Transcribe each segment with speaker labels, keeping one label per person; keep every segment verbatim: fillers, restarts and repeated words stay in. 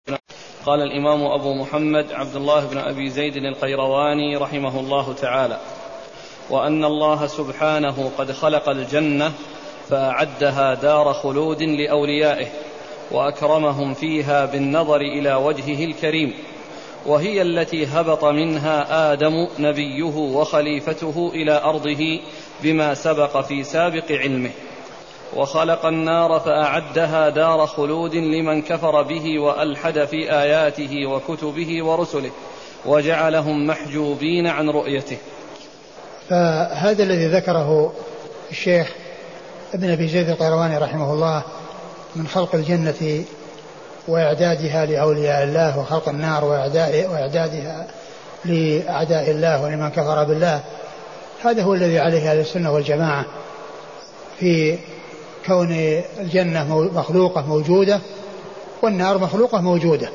Speaker 1: قال الإمام أبو محمد عبد الله بن أبي زيد القيرواني رحمه الله تعالى: وأن الله سبحانه قد خلق الجنة فأعدها دار خلود لأوليائه وأكرمهم فيها بالنظر إلى وجهه الكريم، وهي التي هبط منها آدم نبيه وخليفته إلى أرضه بما سبق في سابق علمه. وخلق النار فأعدها دار خلود لمن كفر به وألحد في آياته وكتبه ورسله وجعلهم محجوبين عن رؤيته.
Speaker 2: فهذا الذي ذكره الشيخ ابن أبي زيد القيرواني رحمه الله من خلق الجنة وإعدادها لأولياء الله، وخلق النار وإعدادها لأعداء الله ولمن كفر بالله، هذا هو الذي عليه أهل السنة والجماعة في كون الجنة مخلوقة موجودة والنار مخلوقة موجودة،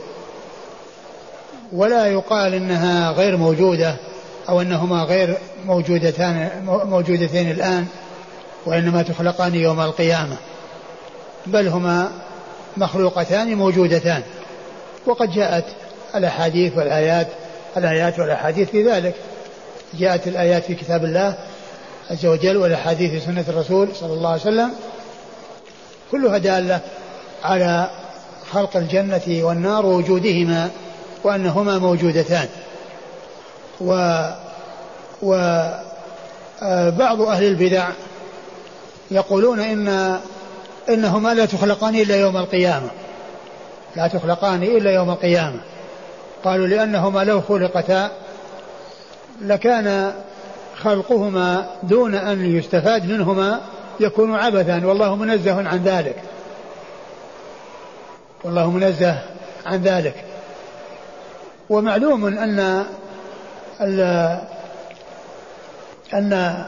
Speaker 2: ولا يقال إنها غير موجودة أو أنهما غير موجودتان موجودتين الآن وإنما تخلقان يوم القيامة، بل هما مخلوقتان موجودتان. وقد جاءت الأحاديث والآيات الآيات والأحاديث في ذلك، جاءت الآيات في كتاب الله عز وجل والأحاديث في سنة الرسول صلى الله عليه وسلم كلها دالة على خلق الجنة والنار ووجودهما وأنهما موجودتان. و وبعض أهل البدع يقولون إن إنهما لا تخلقان إلا يوم القيامة، لا تخلقان إلا يوم القيامة. قالوا لأنهما لو خلقتا لكان خلقهما دون أن يستفاد منهما يكون عبثا، والله منزه عن ذلك، والله منزه عن ذلك. ومعلوم أن أن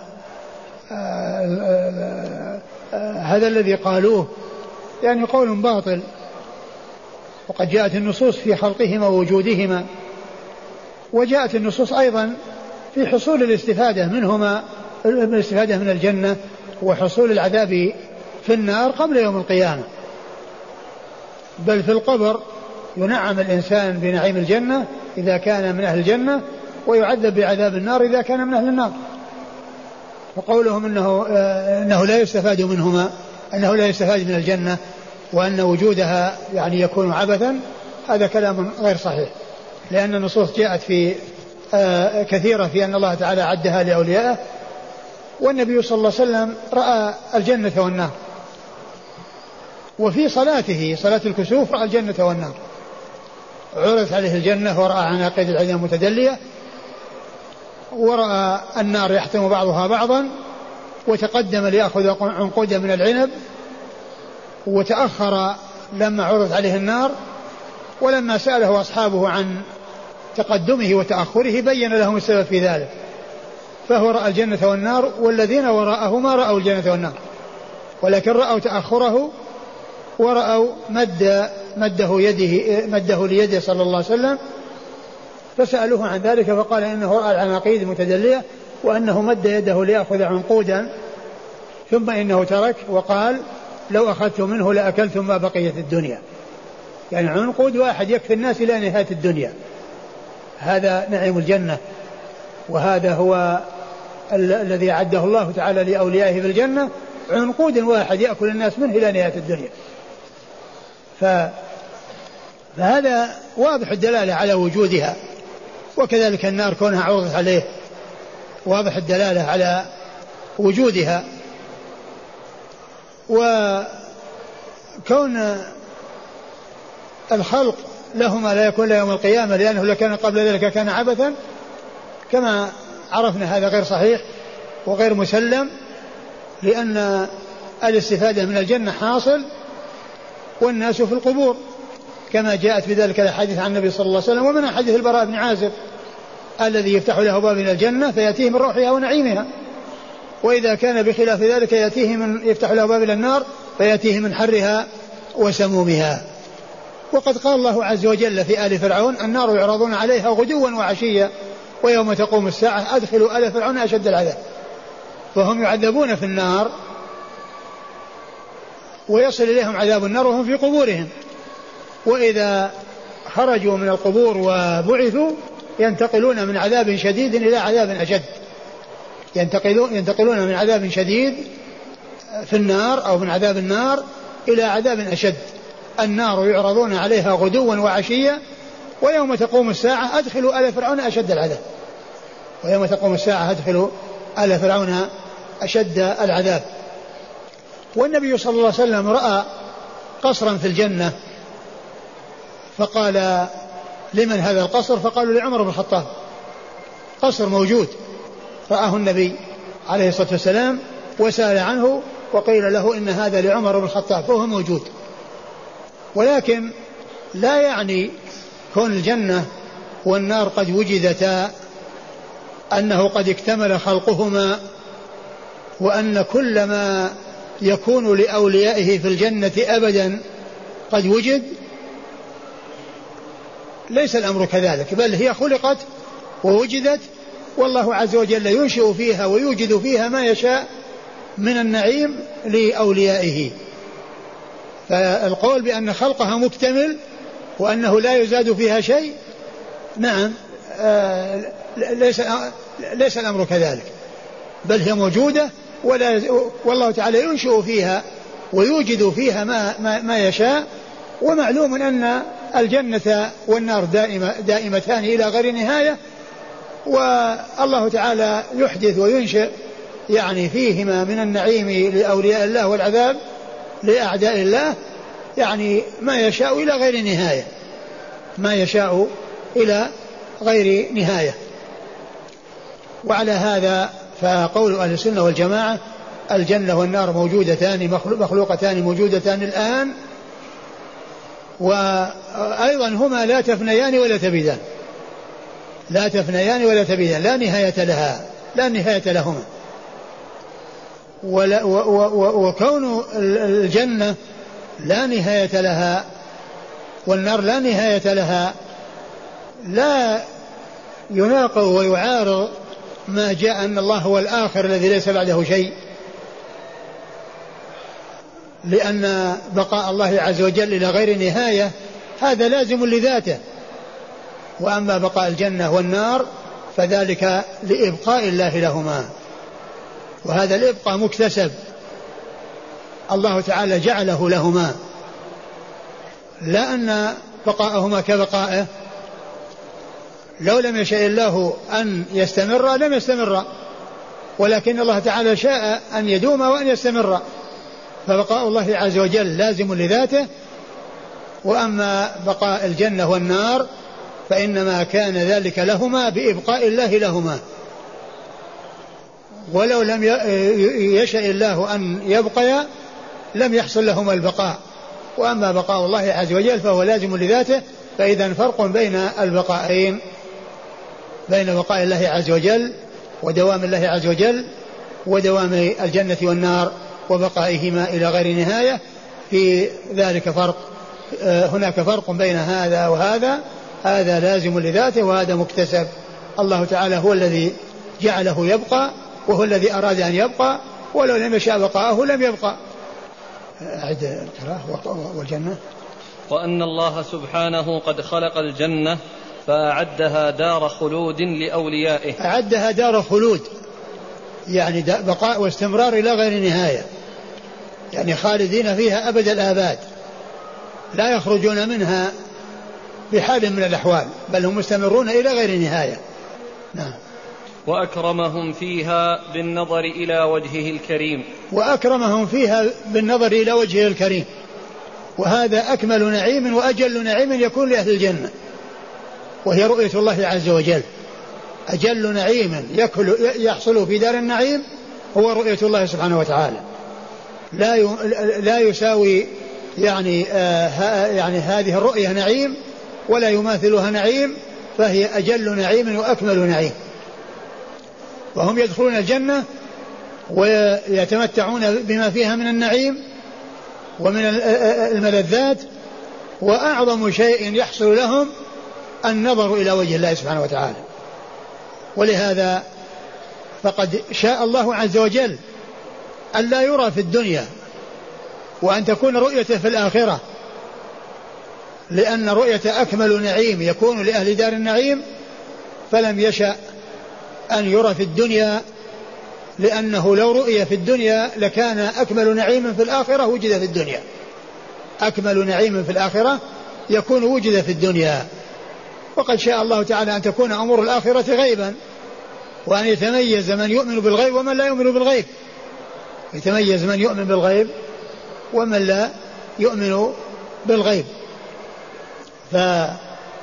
Speaker 2: هذا الذي قالوه يعني قول باطل، وقد جاءت النصوص في خلقهما ووجودهما، وجاءت النصوص أيضا في حصول الاستفادة منهما، الاستفادة من الجنة وحصول العذاب في النار قبل يوم القيامة. بل في القبر ينعم الإنسان بنعيم الجنة إذا كان من أهل الجنة، ويعذب بعذاب النار إذا كان من أهل النار. وقولهم إنه, إنه لا يستفاد منهما، أنه لا يستفاد من الجنة وأن وجودها يعني يكون عبثا، هذا كلام غير صحيح، لأن النصوص جاءت في كثيرة في أن الله تعالى عدها لأوليائه، والنبي صلى الله عليه وسلم رأى الجنة والنار، وفي صلاته صلاة الكسوف رأى الجنة والنار، عرضت عليه الجنة ورأى عناقيد العين متدلية، ورأى النار يحتم بعضها بعضا، وتقدم ليأخذ عنقودا من العنب، وتأخر لما عرضت عليه النار، ولما سأله أصحابه عن تقدمه وتأخره بين لهم السبب في ذلك، فهو رأى الجنة والنار، والذين وراءه ما رأوا الجنة والنار، ولكن رأوا تأخره ورأوا مد مده يده مده ليده صلى الله عليه وسلم، فسألوه عن ذلك فقال إنه رأى العناقيد المتدلية وأنه مد يده ليأخذ عنقودا، ثم إنه ترك وقال لو أخذت منه لأكلتم ما بقيت الدنيا، يعني عنقود واحد يكفي الناس إلى نهاية الدنيا. هذا نعيم الجنة، وهذا هو ال- الذي أعده الله تعالى لأوليائه في الجنة، عنقود واحد يأكل الناس منه إلى نهاية الدنيا. ف... فهذا واضح الدلالة على وجودها، وكذلك النار كونها عرضت عليه واضح الدلالة على وجودها. وكون الخلق لهما لا يكون يوم القيامة لأنه لكان قبل ذلك كان عبثا كما عرفنا، هذا غير صحيح وغير مسلم، لأن الاستفادة من الجنة حاصل والناس في القبور، كما جاءت بذلك الحديث عن النبي صلى الله عليه وسلم، ومن حديث البراء بن عازب الذي يفتح له باب من الجنة فيأتيه من روحها ونعيمها، وإذا كان بخلاف ذلك يأتيه من يفتح له باب إلى النار فيأتيه من حرها وسمومها. وقد قال الله عز وجل في آل فرعون النار يعرضون عليها غدوا وعشيا ويوم تقوم الساعة أدخلوا آل فرعون أشد العذاب، فهم يعذبون في النار ويصل إليهم عذاب النار وهم في قبورهم. وإذا خرجوا من القبور وبعثوا ينتقلون من عذاب شديد إلى عذاب أشد، ينتقلون, ينتقلون من عذاب شديد في النار أو من عذاب النار إلى عذاب أشد. النار يعرضون عليها غدوا وعشيا ويوم تقوم الساعة أدخلوا آل فرعون أشد العذاب، ويوم تقوم الساعة أدخلوا آل فرعون أشد العذاب. والنبي صلى الله عليه وسلم رأى قصرا في الجنة فقال لمن هذا القصر؟ فقالوا لعمر بن الخطاب. قصر موجود رآه النبي عليه الصلاة والسلام وسأل عنه وقيل له إن هذا لعمر بن الخطاب، فهو موجود. ولكن لا يعني كون الجنة والنار قد وجدتا أنه قد اكتمل خلقهما، وأن كل ما يكون لأوليائه في الجنة أبدا قد وجد. ليس الأمر كذلك، بل هي خلقت ووجدت، والله عز وجل ينشئ فيها ويوجد فيها ما يشاء من النعيم لأوليائه. فالقول بأن خلقها مكتمل وأنه لا يزاد فيها شيء، نعم آه ليس, ليس الأمر كذلك، بل هي موجودة ولا والله تعالى ينشئ فيها ويوجد فيها ما, ما, ما يشاء. ومعلوم أن الجنة والنار دائمة دائمتان إلى غير نهاية، والله تعالى يحدث وينشئ يعني فيهما من النعيم لأولياء الله والعذاب لأعداء الله، يعني ما يشاء إلى غير نهاية، ما يشاء إلى غير نهاية. وعلى هذا فقول أهل السنة والجماعة الجنة والنار موجودتان مخلوقتان موجودتان الآن، وأيضا هما لا تفنيان ولا تبيدان، لا تفنيان ولا تبيدان، لا نهاية لها، لا نهاية لهما. ولا و و وكون الجنة لا نهاية لها والنار لا نهاية لها لا يناقض ويعارض ما جاء أن الله هو الآخر الذي ليس بعده شيء، لأن بقاء الله عز وجل إلى غير نهاية هذا لازم لذاته، وأما بقاء الجنة والنار فذلك لإبقاء الله لهما، وهذا الإبقاء مكتسب الله تعالى جعله لهما، لا أن بقاءهما كبقائه، لو لم يشاء الله أن يستمر لم يستمر، ولكن الله تعالى شاء أن يدوم وأن يستمر، فبقاء الله عز وجل لازم لذاته. وأما بقاء الجنة والنار فإنما كان ذلك لهما بإبقاء الله لهما، ولو لم يشاء الله أن يبقيا لم يحصل لهما البقاء. وأما بقاء الله عز وجل فهو لازم لذاته، فإذا فرق بين البقائين، بين بقاء الله عز وجل ودوام الله عز وجل ودوام الجنة والنار وبقائهما إلى غير نهاية، في ذلك فرق، هناك فرق بين هذا وهذا، هذا لازم لذاته وهذا مكتسب. الله تعالى هو الذي جعله يبقى وهو الذي أراد أن يبقى، ولو لم يشاء بقاءه لم يبقى. أعد والجنة.
Speaker 1: وأن الله سبحانه قد خلق الجنة فأعدها دار خلود لأوليائه.
Speaker 2: أعدها دار خلود يعني بقاء واستمرار إلى غير نهاية، يعني خالدين فيها أبد الآباد لا يخرجون منها بحال من الأحوال، بل هم مستمرون إلى غير نهاية. نعم.
Speaker 1: وأكرمهم فيها بالنظر إلى وجهه الكريم.
Speaker 2: وأكرمهم فيها بالنظر إلى وجهه الكريم، وهذا أكمل نعيم وأجل نعيم يكون لأهل الجنة، وهي رؤية الله عز وجل. أجل نعيم يحصل في دار النعيم هو رؤية الله سبحانه وتعالى، لا لا يساوي يعني آه يعني هذه الرؤية نعيم ولا يماثلها نعيم، فهي أجل نعيم وأكمل نعيم. وهم يدخلون الجنة ويتمتعون بما فيها من النعيم ومن الملذات، وأعظم شيء يحصل لهم النظر إلى وجه الله سبحانه وتعالى. ولهذا فقد شاء الله عز وجل أن لا يرى في الدنيا، وأن تكون رؤيته في الآخرة، لأن رؤية أكمل نعيم يكون لأهل دار النعيم فلم يشأ أن يرى في الدنيا، لأنه لو رؤي في الدنيا لكان أكمل نعيم في الآخرة وجد في الدنيا، أكمل نعيم في الآخرة يكون وجد في الدنيا. وقد شاء الله تعالى أن تكون أمور الآخرة غيبا، وأن يتميز من يؤمن بالغيب ومن لا يؤمن بالغيب، يتميز من يؤمن بالغيب ومن لا يؤمن بالغيب. فرؤية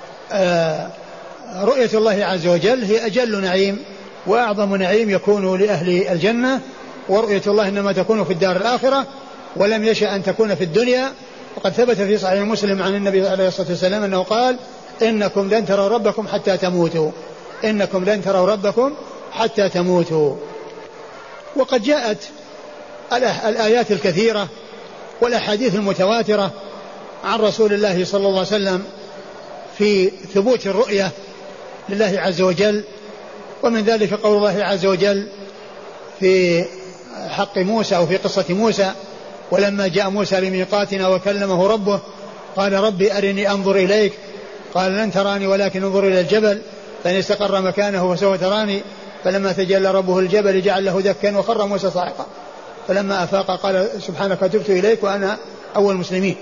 Speaker 2: الله عز وجل هي أجل نعيم وأعظم نعيم يكون لأهل الجنة، ورؤية الله إنما تكون في الدار الآخرة ولم يشأ أن تكون في الدنيا. وقد ثبت في صحيح مسلم عن النبي عليه الصلاة والسلام أنه قال: إنكم لن تروا ربكم حتى تموتوا، إنكم لن تروا ربكم حتى تموتوا. وقد جاءت الآيات الكثيرة والأحاديث المتواترة عن رسول الله صلى الله عليه وسلم في ثبوت الرؤية لله عز وجل، ومن ذلك قول الله عز وجل في حق موسى أو في قصة موسى: ولما جاء موسى لميقاتنا وكلمه ربه قال ربي أرني أنظر إليك قال لن تراني ولكن انظر إلى الجبل فإن استقر مكانه فسوف تراني فلما تجلى ربه الجبل جعل له دكا وخر موسى صاعقا فلما أفاق قال سبحانك تبت إليك وأنا أول المسلمين.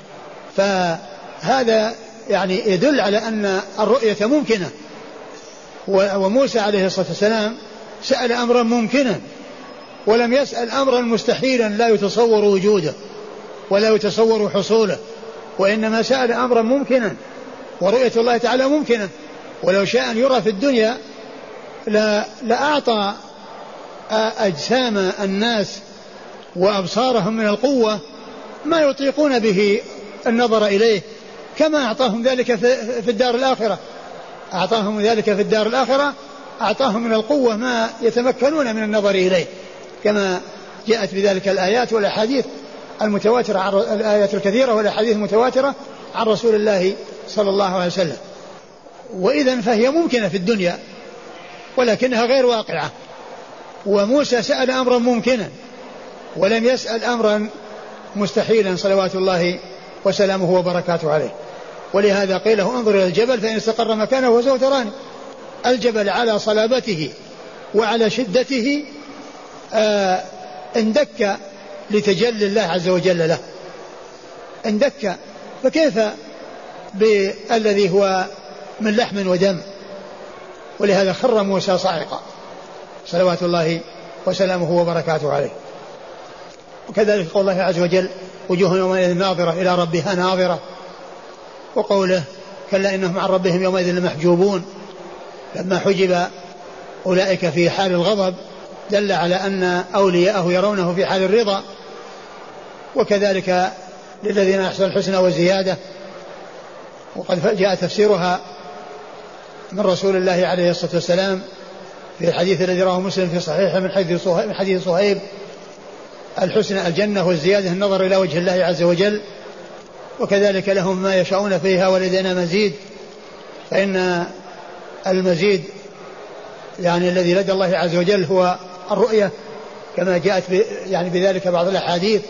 Speaker 2: فهذا يعني يدل على أن الرؤية ممكنة، وموسى عليه الصلاة والسلام سأل أمرا ممكنا ولم يسأل أمرا مستحيلا لا يتصور وجوده ولا يتصور حصوله، وإنما سأل أمرا ممكنا، ورؤية الله تعالى ممكنة. ولو شاء أن يرى في الدنيا لأعطى أجسام الناس وأبصارهم من القوة ما يطيقون به النظر إليه، كما أعطاهم ذلك في الدار الآخرة، أعطاهم ذلك في الدار الآخرة أعطاهم من القوة ما يتمكنون من النظر إليه، كما جاءت بذلك الآيات والأحاديث المتواترة عن الآيات الكثيرة والأحاديث المتواترة عن رسول الله صلى الله عليه وسلم. وإذن فهي ممكنة في الدنيا ولكنها غير واقعة. وموسى سأل أمرا ممكنا ولم يسأل أمرا مستحيلا صلوات الله وسلامه وبركاته عليه. ولهذا قيل له انظر إلى الجبل فإن استقر مكانه فسوف تراني. الجبل على صلابته وعلى شدته آه اندك لتجلي الله عز وجل له، اندك، فكيف بالذي هو من لحم ودم؟ ولهذا خر موسى صاعقا صلوات الله وسلامه وبركاته عليه. وكذلك قول الله عز وجل وجوه يومئذ ناظرة إلى ربها ناظرة، وقوله كلا إنهم عن ربهم يومئذ لمحجوبون، لما حجب أولئك في حال الغضب دل على أن أولياءه يرونه في حال الرضا. وكذلك للذين أحسنوا الحسنى والزيادة، وقد جاء تفسيرها من رسول الله عليه الصلاة والسلام في الحديث الذي رواه مسلم في صحيحه من حديث صهيب, من حديث صهيب الحسنى الجنة والزيادة النظر إلى وجه الله عز وجل. وكذلك لهم ما يشاءون فيها ولدينا مزيد، فإن المزيد يعني الذي لدى الله عز وجل هو الرؤية كما جاءت يعني بذلك بعض الأحاديث.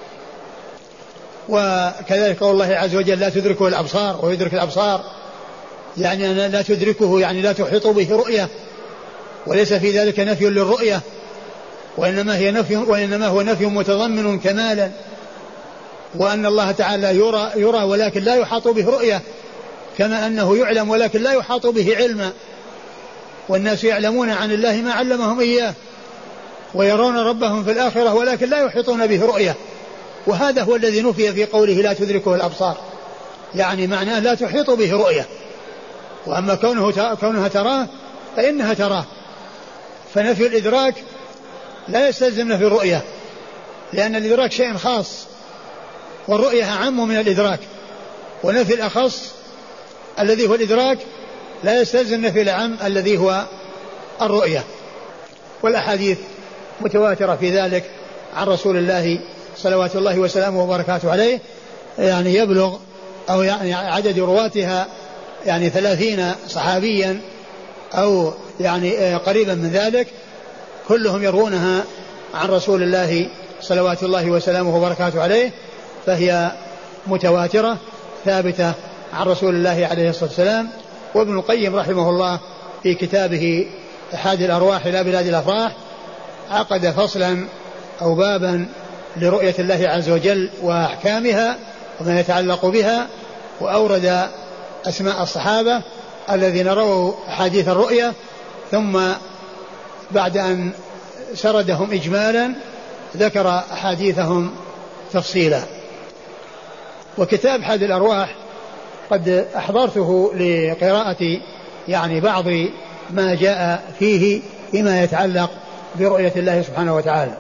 Speaker 2: وكذلك قول الله عز وجل لا تدركه الأبصار ويدرك الأبصار، يعني لا تدركه يعني لا تحيط به رؤية، وليس في ذلك نفي للرؤية، وإنما هي نفي وإنما هو نفي متضمن كمالا، وأن الله تعالى يرى يرى ولكن لا يحاط به رؤية، كما أنه يعلم ولكن لا يحاط به علما. والناس يعلمون عن الله ما علمهم إياه، ويرون ربهم في الآخرة ولكن لا يحيطون به رؤية. وهذا هو الذي نفي في قوله لا تدركه الأبصار، يعني معناه لا تحيط به رؤية. وأما كونه كونها تراه فإنها تراه، فنفي الإدراك لا يستلزم نفي الرؤية، لأن الإدراك شيء خاص والرؤية أعم من الإدراك، ونفي الأخص الذي هو الإدراك لا يستلزم نفي الأعم الذي هو الرؤية. والأحاديث متواترة في ذلك عن رسول الله صلوات الله وسلامه وبركاته عليه، يعني يبلغ أو يعني عدد رواتها يعني ثلاثين صحابيا أو يعني قريبا من ذلك، كلهم يروونها عن رسول الله صلوات الله وسلامه وبركاته عليه، فهي متواترة ثابتة عن رسول الله عليه الصلاة والسلام. وابن القيم رحمه الله في كتابه إحاد الأرواح إلى بلاد الأفراح عقد فصلا أو بابا لرؤية الله عز وجل وأحكامها وما يتعلق بها، وأورد أسماء الصحابة الذين رووا حديث الرؤية، ثم بعد أن سردهم إجمالا ذكر أحاديثهم تفصيلا. وكتاب حاد الأرواح قد أحضرته لقراءة يعني بعض ما جاء فيه فيما يتعلق برؤية الله سبحانه وتعالى.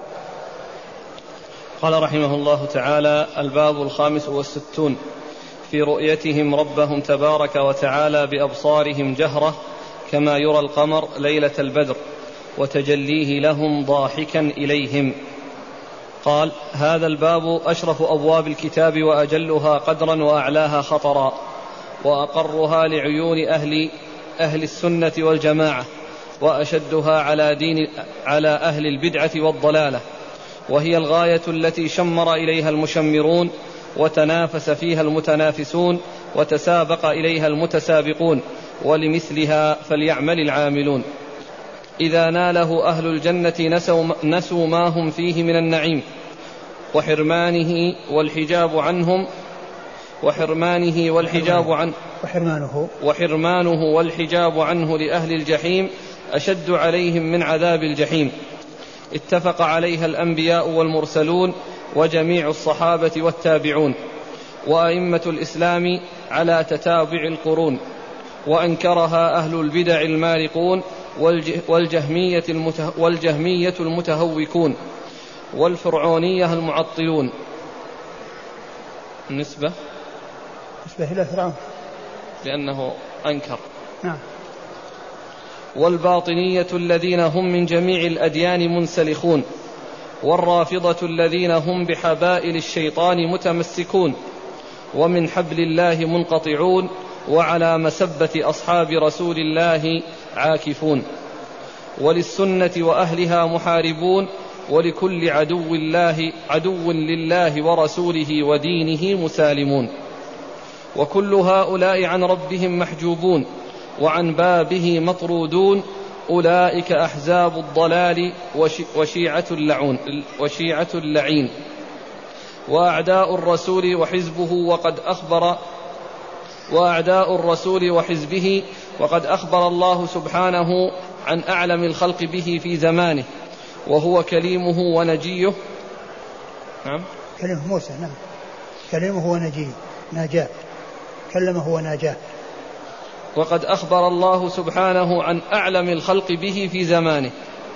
Speaker 1: قال رحمه الله تعالى: الباب الخامس والستون في رؤيتهم ربهم تبارك وتعالى بأبصارهم جهرة كما يرى القمر ليلة البدر وتجليه لهم ضاحكا إليهم. قال: هذا الباب أشرف أبواب الكتاب وأجلها قدرا وأعلاها خطرا وأقرها لعيون أهل, أهل السنة والجماعة وأشدها على, دين على أهل البدعة والضلالة، وهي الغاية التي شمر إليها المشمرون وتنافس فيها المتنافسون وتسابق إليها المتسابقون، ولمثلها فليعمل العاملون. إذا ناله أهل الجنة نسوا, نسوا ما هم فيه من النعيم وحرمانه والحجاب عنهم وحرمانه والحجاب عنه
Speaker 2: وحرمانه,
Speaker 1: وحرمانه والحجاب عنه لأهل الجحيم أشد عليهم من عذاب الجحيم. اتفق عليها الأنبياء والمرسلون وجميع الصحابة والتابعون وأئمة الإسلام على تتابع القرون، وأنكرها أهل البدع المارقون والجهمية, المته والجهمية المتهوكون والفرعونية المعطلون. النسبة
Speaker 2: نسبة إلى فرعون
Speaker 1: لأنه أنكر.
Speaker 2: نعم.
Speaker 1: والباطنية الذين هم من جميع الأديان منسلخون، والرافضة الذين هم بحبائل الشيطان متمسكون ومن حبل الله منقطعون وعلى مسبة أصحاب رسول الله عاكفون، وللسنة وأهلها محاربون، ولكل عدو الله عدو لله ورسوله ودينه مسالمون. وكل هؤلاء عن ربهم محجوبون وعن بابه مطرودون، أولئك أحزاب الضلال وشيعة اللعون وشيعة اللعين وأعداء الرسول وحزبه. وقد أخبر وأعداء الرسول وحزبه وقد أخبر الله سبحانه عن أعلم الخلق به في زمانه، وهو كليمه ونجيه. نعم
Speaker 2: كلمه موسى. نعم كلمه ونجيه ناجاه كلمه وناجاه.
Speaker 1: وقد أخبر الله سبحانه عن أعلم الخلق به في زمانه،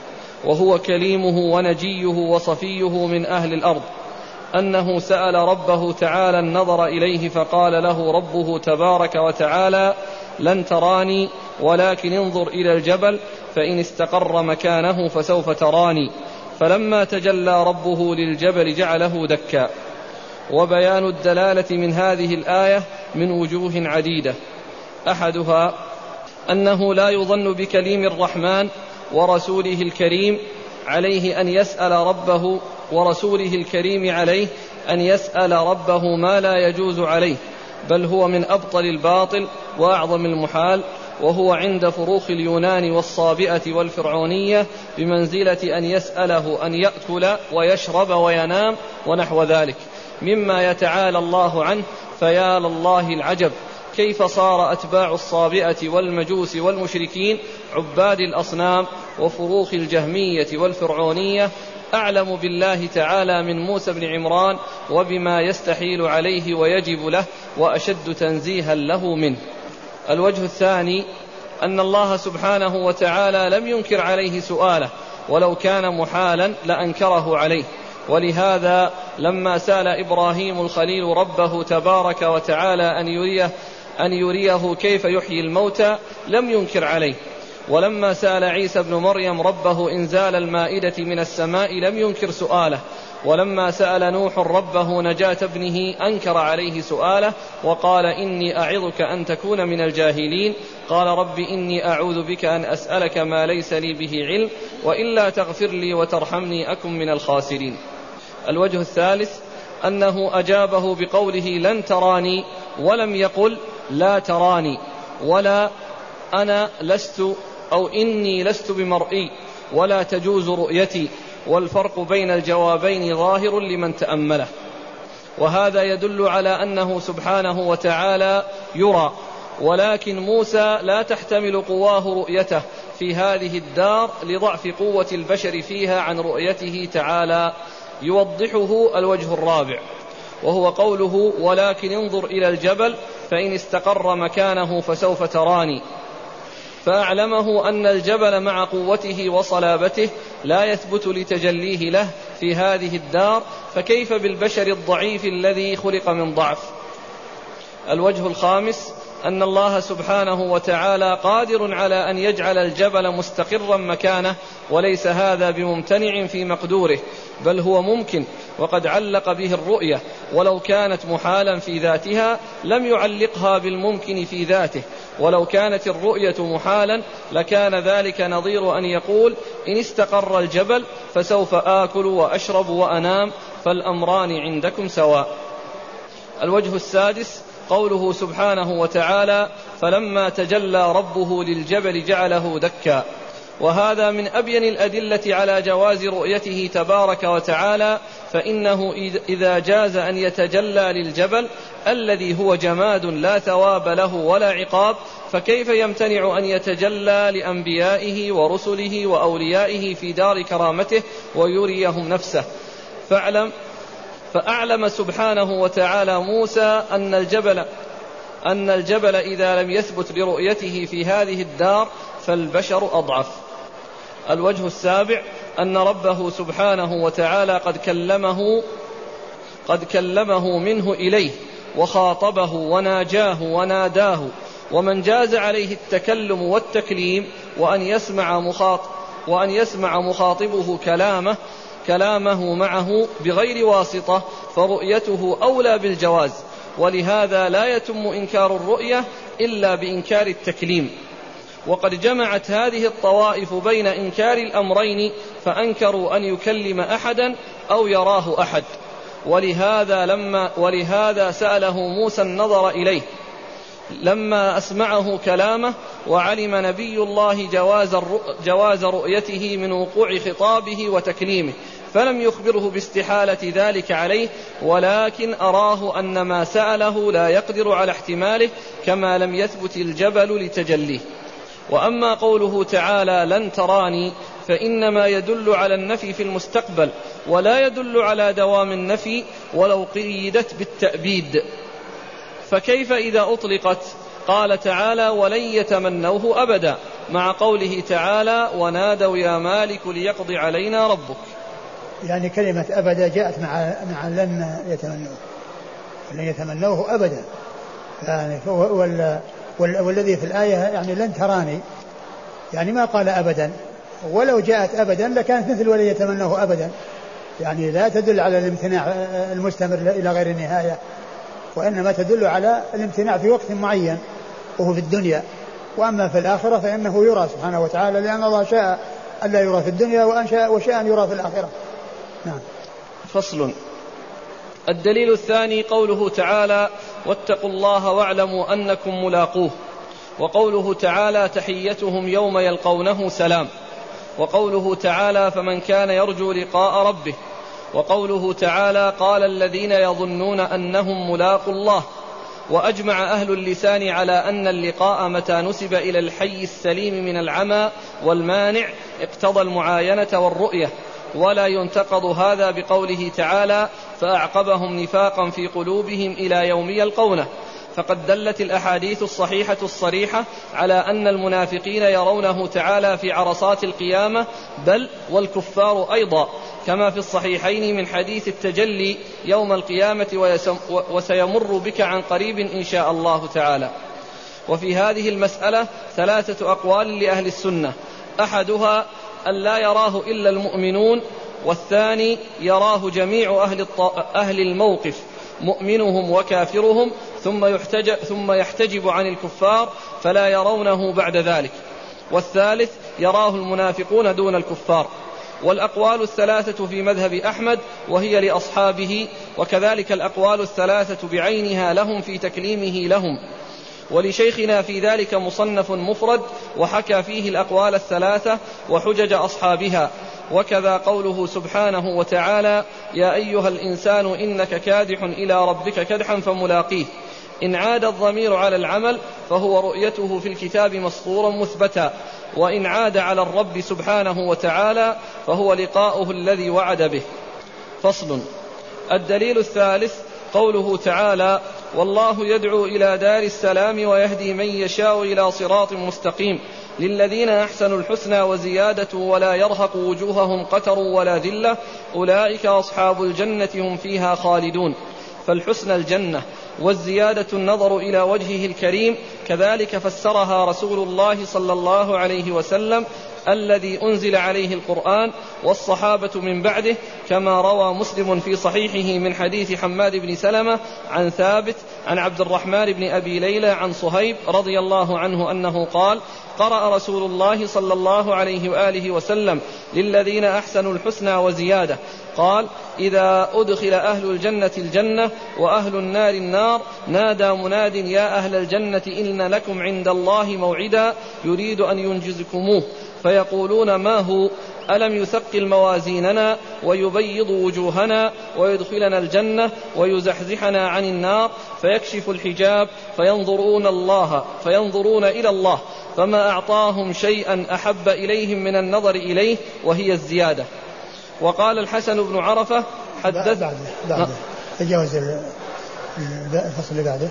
Speaker 1: وهو كليمه ونجيه وصفيه من أهل الأرض، أنه سأل ربه تعالى النظر إليه فقال له ربه تبارك وتعالى: لن تراني ولكن انظر إلى الجبل فإن استقر مكانه فسوف تراني. فلما تجلى ربه للجبل جعله دكا. وبيان الدلالة من هذه الآية من وجوه عديدة، أحدها أنه لا يظن بكليم الرحمن ورسوله الكريم عليه أن يسأل ربه ورسوله الكريم عليه أن يسأل ربه ما لا يجوز عليه، بل هو من أبطل الباطل وأعظم المحال، وهو عند فروخ اليونان والصابئة والفرعونية بمنزلة أن يسأله أن يأكل ويشرب وينام ونحو ذلك مما يتعالى الله عنه. فيا لله العجب كيف صار أتباع الصابئة والمجوس والمشركين عباد الأصنام وفروخ الجهمية والفرعونية أعلم بالله تعالى من موسى بن عمران وبما يستحيل عليه ويجب له، وأشد تنزيها له منه. الوجه الثاني أن الله سبحانه وتعالى لم ينكر عليه سؤاله، ولو كان محالا لأنكره عليه. ولهذا لما سأل إبراهيم الخليل ربه تبارك وتعالى أن يريه, أن يريه كيف يحيي الموتى لم ينكر عليه. ولما سأل عيسى بن مريم ربه إنزال المائدة من السماء لم ينكر سؤاله. ولما سأل نوح ربه نجاة ابنه أنكر عليه سؤاله وقال إني أعظك أن تكون من الجاهلين. قال رب إني أعوذ بك أن أسألك ما ليس لي به علم وإلا تغفر لي وترحمني أكن من الخاسرين. الوجه الثالث أنه أجابه بقوله لن تراني، ولم يقل لا تراني، ولا أنا لست أو إني لست بمرئي، ولا تجوز رؤيتي، والفرق بين الجوابين ظاهر لمن تأمله. وهذا يدل على أنه سبحانه وتعالى يرى، ولكن موسى لا تحتمل قواه رؤيته في هذه الدار لضعف قوة البشر فيها عن رؤيته تعالى. يوضحه الوجه الرابع، وهو قوله ولكن انظر إلى الجبل فإن استقر مكانه فسوف تراني، فأعلمه أن الجبل مع قوته وصلابته لا يثبت لتجليه له في هذه الدار، فكيف بالبشر الضعيف الذي خلق من ضعف. الوجه الخامس أن الله سبحانه وتعالى قادر على أن يجعل الجبل مستقرا مكانه، وليس هذا بممتنع في مقدوره، بل هو ممكن، وقد علق به الرؤية، ولو كانت محالا في ذاتها لم يعلقها بالممكن في ذاته، ولو كانت الرؤية محالا لكان ذلك نظير أن يقول إن استقر الجبل فسوف آكل وأشرب وأنام، فالأمران عندكم سواء. الوجه السادس قوله سبحانه وتعالى فلما تجلى ربه للجبل جعله دكا، وهذا من أبين الأدلة على جواز رؤيته تبارك وتعالى، فإنه إذا جاز أن يتجلى للجبل الذي هو جماد لا ثواب له ولا عقاب، فكيف يمتنع أن يتجلى لأنبيائه ورسله وأوليائه في دار كرامته ويريهم نفسه. فاعلم فأعلم سبحانه وتعالى موسى أن الجبل أن الجبل إذا لم يثبت لرؤيته في هذه الدار فالبشر أضعف. الوجه السابع أن ربه سبحانه وتعالى قد كلمه قد كلمه منه إليه وخاطبه وناجاه وناداه، ومن جاز عليه التكلم والتكليم وأن يسمع مخاطب وأن يسمع مخاطبه كلامه كلامه معه بغير واسطة فرؤيته أولى بالجواز، ولهذا لا يتم إنكار الرؤية إلا بإنكار التكليم. وقد جمعت هذه الطوائف بين إنكار الأمرين، فأنكروا أن يكلم أحدا أو يراه أحد، ولهذا, لما ولهذا سأله موسى النظر إليه لما أسمعه كلامه، وعلم نبي الله جواز, جواز رؤيته من وقوع خطابه وتكليمه، فلم يخبره باستحالة ذلك عليه، ولكن أراه أن ما سأله لا يقدر على احتماله، كما لم يثبت الجبل لتجليه. وأما قوله تعالى لن تراني فإنما يدل على النفي في المستقبل، ولا يدل على دوام النفي ولو قيدت بالتأبيد، فكيف إذا أطلقت؟ قال تعالى ولن يتمنوه أبدا، مع قوله تعالى ونادوا يا مالك ليقضي علينا ربك.
Speaker 2: يعني كلمة أبدا جاءت مع مع لن يتمنوه، لن يتمنوه أبدا، يعني وال والذي في الآية يعني لن تراني، يعني ما قال أبدا، ولو جاءت أبدا لكانت مثل ولن يتمنوه أبدا، يعني لا تدل على الامتناع المستمر إلى غير النهاية، وإنما تدل على الامتناع في وقت معين وهو في الدنيا، وأما في الآخرة فإنه يرى سبحانه وتعالى، لأن الله شاء ألا يرى في الدنيا وأنشاء وشاء أن يرى في الآخرة. نعم.
Speaker 1: فصل. الدليل الثاني قوله تعالى واتقوا الله واعلموا أنكم ملاقوه، وقوله تعالى تحيتهم يوم يلقونه سلام، وقوله تعالى فمن كان يرجو لقاء ربه، وقوله تعالى قال الذين يظنون أنهم ملاقوا الله. وأجمع أهل اللسان على أن اللقاء متى نسب إلى الحي السليم من العمى والمانع اقتضى المعاينة والرؤية، ولا ينتقض هذا بقوله تعالى فأعقبهم نفاقا في قلوبهم إلى يوم يلقونه، فقد دلت الأحاديث الصحيحة الصريحة على أن المنافقين يرونه تعالى في عرصات القيامة، بل والكفار أيضا، كما في الصحيحين من حديث التجلي يوم القيامة وسيمر بك عن قريب إن شاء الله تعالى. وفي هذه المسألة ثلاثة أقوال لأهل السنة، أحدها أن لا يراه إلا المؤمنون، والثاني يراه جميع أهل, أهل الموقف مؤمنهم وكافرهم، ثم, يحتج ثم يحتجب عن الكفار فلا يرونه بعد ذلك، والثالث يراه المنافقون دون الكفار. والأقوال الثلاثة في مذهب أحمد وهي لأصحابه، وكذلك الأقوال الثلاثة بعينها لهم في تكليمه لهم. ولشيخنا في ذلك مصنف مفرد وحكى فيه الأقوال الثلاثة وحجج أصحابها. وكذا قوله سبحانه وتعالى: يا أيها الإنسان إنك كادح إلى ربك كدحا فملاقيه. إن عاد الضمير على العمل فهو رؤيته في الكتاب مسطورا مثبتا، وإن عاد على الرب سبحانه وتعالى فهو لقاؤه الذي وعد به. فصل. الدليل الثالث قوله تعالى: والله يدعو إلى دار السلام ويهدي من يشاء إلى صراط مستقيم للذين أحسنوا الحسنى وزيادة ولا يرهق وجوههم قتر ولا ذلة أولئك أصحاب الجنة هم فيها خالدون. فالحسنى الجنة، والزيادة النظر إلى وجهه الكريم، كذلك فسرها رسول الله صلى الله عليه وسلم الذي أنزل عليه القرآن والصحابة من بعده، كما روى مسلم في صحيحه من حديث حماد بن سلمة عن ثابت عن عبد الرحمن بن أبي ليلى عن صهيب رضي الله عنه أنه قال: قرأ رسول الله صلى الله عليه وآله وسلم: للذين أحسنوا الحسنى وزيادة. قال: إذا أدخل أهل الجنة الجنة وأهل النار النار نادى مناد: يا أهل الجنة إن لكم عند الله موعدا يريد أن ينجزكموه، فيقولون: ما هو؟ ألم يثقل موازيننا ويبيض وجوهنا ويدخلنا الجنة ويزحزحنا عن النار؟ فيكشف الحجاب فينظرون الله فينظرون إلى الله فما أعطاهم شيئا أحب إليهم من النظر إليه، وهي الزيادة. وقال الحسن بن عرفة: حدث
Speaker 2: بعده بعده تجاوز الفصل اللي بعده.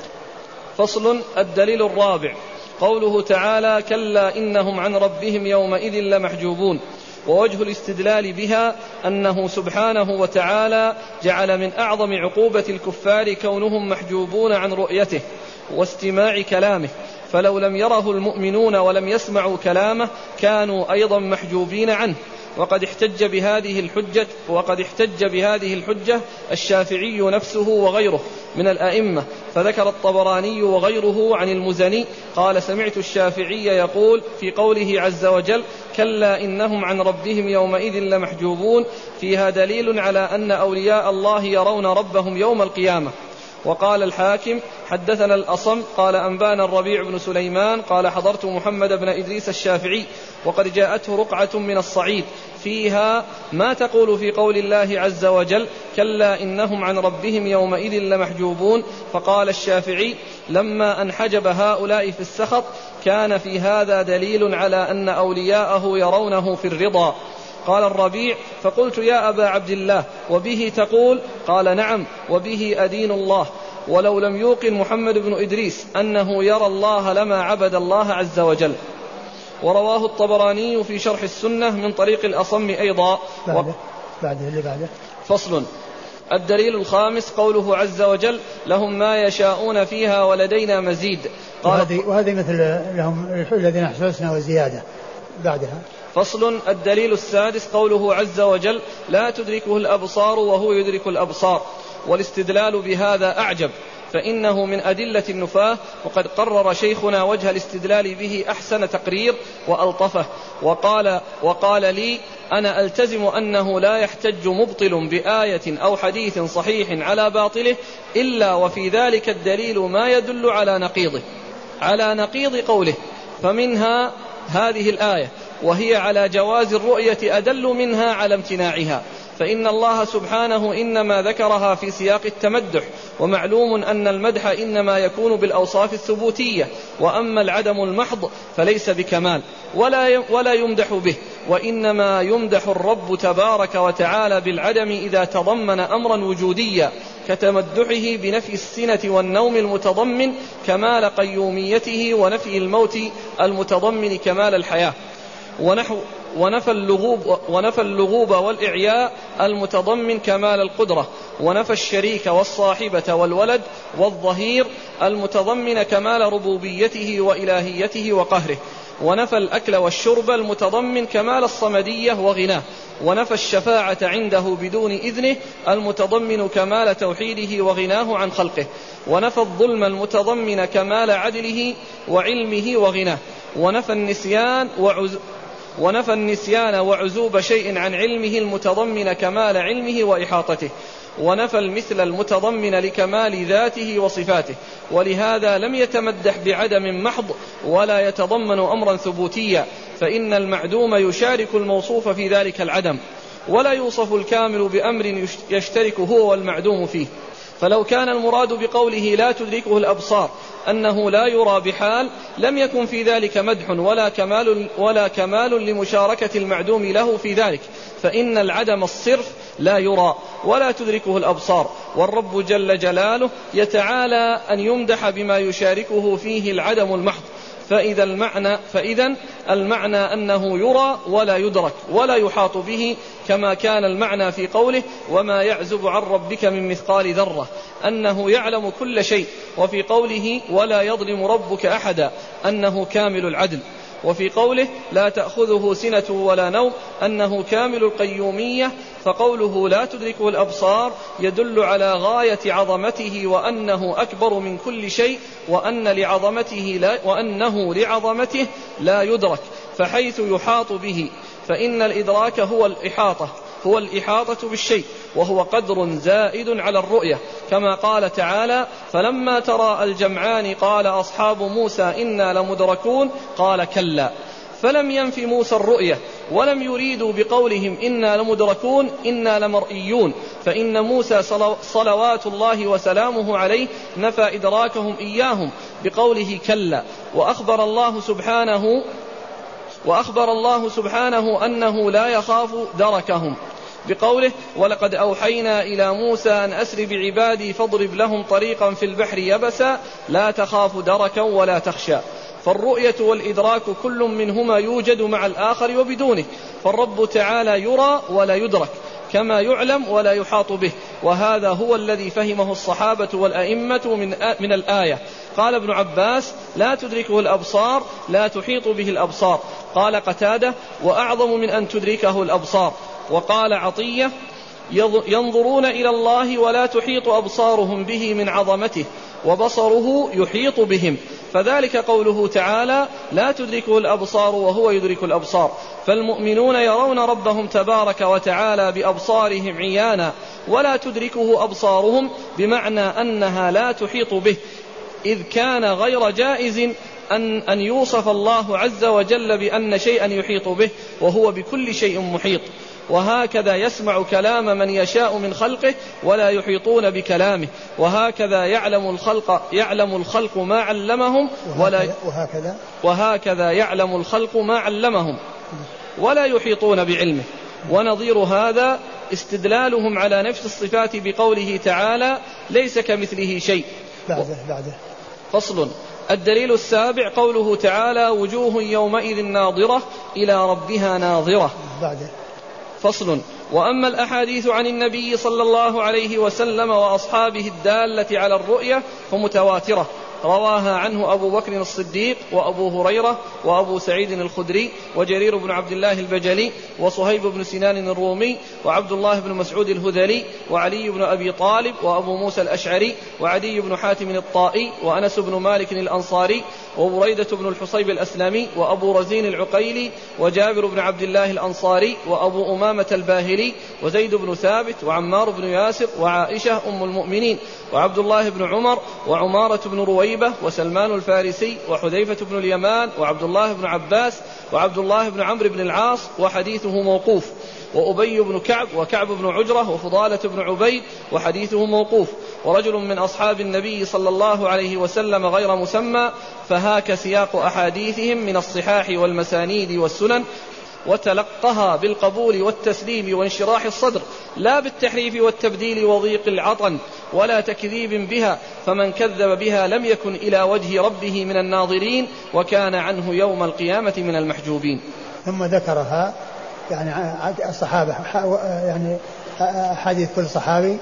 Speaker 1: فصل. الدليل الرابع قوله تعالى: كلا إنهم عن ربهم يومئذ لمحجوبون. ووجه الاستدلال بها أنه سبحانه وتعالى جعل من أعظم عقوبة الكفار كونهم محجوبون عن رؤيته واستماع كلامه، فلو لم يره المؤمنون ولم يسمعوا كلامه كانوا أيضا محجوبين عنه. وقد احتج بهذه الحجة وقد احتج بهذه الحجة الشافعي نفسه وغيره من الأئمة، فذكر الطبراني وغيره عن المزني قال: سمعت الشافعي يقول في قوله عز وجل: كلا إنهم عن ربهم يومئذ لمحجوبون، فيها دليل على أن أولياء الله يرون ربهم يوم القيامة. وقال الحاكم: حدثنا الأصم قال أنبانا الربيع بن سليمان قال حضرت محمد بن إدريس الشافعي وقد جاءته رقعة من الصعيد فيها ما تقول في قول الله عز وجل: كلا إنهم عن ربهم يومئذ لمحجوبون. فقال الشافعي: لما أنحجب هؤلاء في السخط كان في هذا دليل على أن أولياءه يرونه في الرضا. قال الربيع: فقلت: يا أبا عبد الله، وبه تقول؟ قال: نعم، وبه أدين الله. ولو لم يوقن محمد بن إدريس أنه يرى الله لما عبد الله عز وجل. ورواه الطبراني في شرح السنة من طريق الأصم أيضا.
Speaker 2: بعده بعده اللي بعده.
Speaker 1: فصل. الدليل الخامس قوله عز وجل: لهم ما يشاءون فيها ولدينا مزيد.
Speaker 2: وهذه, وهذه مثل لهم الذين أحسنوا وزيادة. بعدها.
Speaker 1: فصل. الدليل السادس قوله عز وجل: لا تدركه الأبصار وهو يدرك الأبصار. والاستدلال بهذا أعجب، فإنه من أدلة النفاة، وقد قرر شيخنا وجه الاستدلال به أحسن تقرير وألطفه، وقال, وقال لي: أنا ألتزم أنه لا يحتج مبطل بآية أو حديث صحيح على باطله إلا وفي ذلك الدليل ما يدل على نقيضه على نقيض قوله. فمنها هذه الآية، وهي على جواز الرؤية أدل منها على امتناعها، فإن الله سبحانه إنما ذكرها في سياق التمدح، ومعلوم أن المدح إنما يكون بالأوصاف الثبوتية، وأما العدم المحض فليس بكمال ولا ولا يمدح به، وإنما يمدح الرب تبارك وتعالى بالعدم إذا تضمن أمرا وجوديا كتمدحه بنفي السنة والنوم المتضمن كمال قيوميته، ونفي الموت المتضمن كمال الحياة، ونحو ونفى اللغوب, ونفى اللغوب والإعياء المتضمن كمال القدرة، ونفى الشريك والصاحبة والولد والظهير المتضمن كمال ربوبيته وإلهيته وقهره، ونفى الأكل والشرب المتضمن كمال الصمدية وغناه، ونفى الشفاعة عنده بدون إذنه المتضمن كمال توحيده وغناه عن خلقه، ونفى الظلم المتضمن كمال عدله وعلمه وغناه، ونفى النسيان وعز ونفى النسيان وعزوب شيء عن علمه المتضمن كمال علمه وإحاطته، ونفى المثل المتضمن لكمال ذاته وصفاته، ولهذا لم يتمدح بعدم محض ولا يتضمن أمرا ثبوتيا، فإن المعدوم يشارك الموصوف في ذلك العدم، ولا يوصف الكامل بأمر يشترك هو والمعدوم فيه. فلو كان المراد بقوله لا تدركه الأبصار أنه لا يرى بحال لم يكن في ذلك مدح ولا كمال, ولا كمال لمشاركة المعدوم له في ذلك، فإن العدم الصرف لا يرى ولا تدركه الأبصار، والرب جل جلاله يتعالى أن يمدح بما يشاركه فيه العدم المحض. فإذا المعنى, فإذا المعنى أنه يرى ولا يدرك ولا يحاط به، كما كان المعنى في قوله وما يعزب عن ربك من مثقال ذرة أنه يعلم كل شيء، وفي قوله ولا يظلم ربك أحدا أنه كامل العدل، وفي قوله لا تأخذه سنة ولا نوم أنه كامل القيومية. فقوله لا تدركه الأبصار يدل على غاية عظمته وأنه أكبر من كل شيء، وأن لعظمته لا وأنه لعظمته لا يدرك، فحيث يحاط به، فإن الإدراك هو الإحاطة هو الإحاطة بالشيء، وهو قدر زائد على الرؤية، كما قال تعالى فلما تراءى الجمعان قال أصحاب موسى إنا لمدركون قال كلا، فلم ينف موسى الرؤية، ولم يريدوا بقولهم إنا لمدركون إنا لمرئيون، فإن موسى صلوات الله وسلامه عليه نفى إدراكهم إياهم بقوله كلا، وأخبر الله سبحانه وأخبر الله سبحانه أنه لا يخاف دركهم بقوله ولقد أوحينا إلى موسى أن أسر بعبادي فاضرب لهم طريقا في البحر يبسا لا تخاف دركا ولا تخشى. فالرؤية والإدراك كل منهما يوجد مع الآخر وبدونه، فالرب تعالى يرى ولا يدرك كما يعلم ولا يحاط به، وهذا هو الذي فهمه الصحابة والأئمة من, من الآية. قال ابن عباس لا تدركه الأبصار لا تحيط به الأبصار. قال قتادة وأعظم من أن تدركه الأبصار. وقال عطية ينظرون إلى الله ولا تحيط أبصارهم به من عظمته وبصره يحيط بهم، فذلك قوله تعالى لا تدركه الأبصار وهو يدرك الأبصار. فالمؤمنون يرون ربهم تبارك وتعالى بأبصارهم عيانا ولا تدركه أبصارهم، بمعنى أنها لا تحيط به، إذ كان غير جائز أن, أن يوصف الله عز وجل بأن شيئا يحيط به وهو بكل شيء محيط. وهكذا يسمع كلام من يشاء من خلقه ولا يحيطون بكلامه، وهكذا يعلم الخلق يعلم الخلق ما علمهم ولا
Speaker 2: وهكذا
Speaker 1: وهكذا يعلم الخلق ما علمهم ولا يحيطون بعلمه. ونظير هذا استدلالهم على نفس الصفات بقوله تعالى ليس كمثله شيء.
Speaker 2: بعده بعده
Speaker 1: فصل. الدليل السابع قوله تعالى وجوه يومئذ ناظرة إلى ربها ناظرة.
Speaker 2: بعده
Speaker 1: فصل. وأما الأحاديث عن النبي صلى الله عليه وسلم وأصحابه الدالة على الرؤية فمتواترة، رواها عنه أبو بكر الصديق وأبو هريرة وأبو سعيد الخدري وجرير بن عبد الله البجلي وصهيب بن سنان الرومي وعبد الله بن مسعود الهذلي وعلي بن أبي طالب وأبو موسى الأشعري وعدي بن حاتم الطائي وأنس بن مالك الأنصاري وبريدة بن الحصيب الأسلمي وأبو رزين العقيلي وجابر بن عبد الله الأنصاري وأبو أمامة الباهلي وزيد بن ثابت وعمار بن ياسر وعائشة أم المؤمنين وعبد الله بن عمر وعمارة بن رويبة وسلمان الفارسي وحذيفة بن اليمان وعبد الله بن عباس وعبد الله بن عمرو بن العاص وحديثه موقوف، وأبي بن كعب وكعب بن عجرة وفضالة بن عبيد وحديثه موقوف، ورجل من أصحاب النبي صلى الله عليه وسلم غير مسمى، فهاك سياق أحاديثهم من الصحاح والمسانيد والسنن، وتلقها بالقبول والتسليم وانشراح الصدر، لا بالتحريف والتبديل وضيق العطن ولا تكذيب بها، فمن كذب بها لم يكن إلى وجه ربه من الناظرين وكان عنه يوم القيامة من المحجوبين.
Speaker 2: ثم ذكرها يعني الصحابة يعني حديث كل صحابي،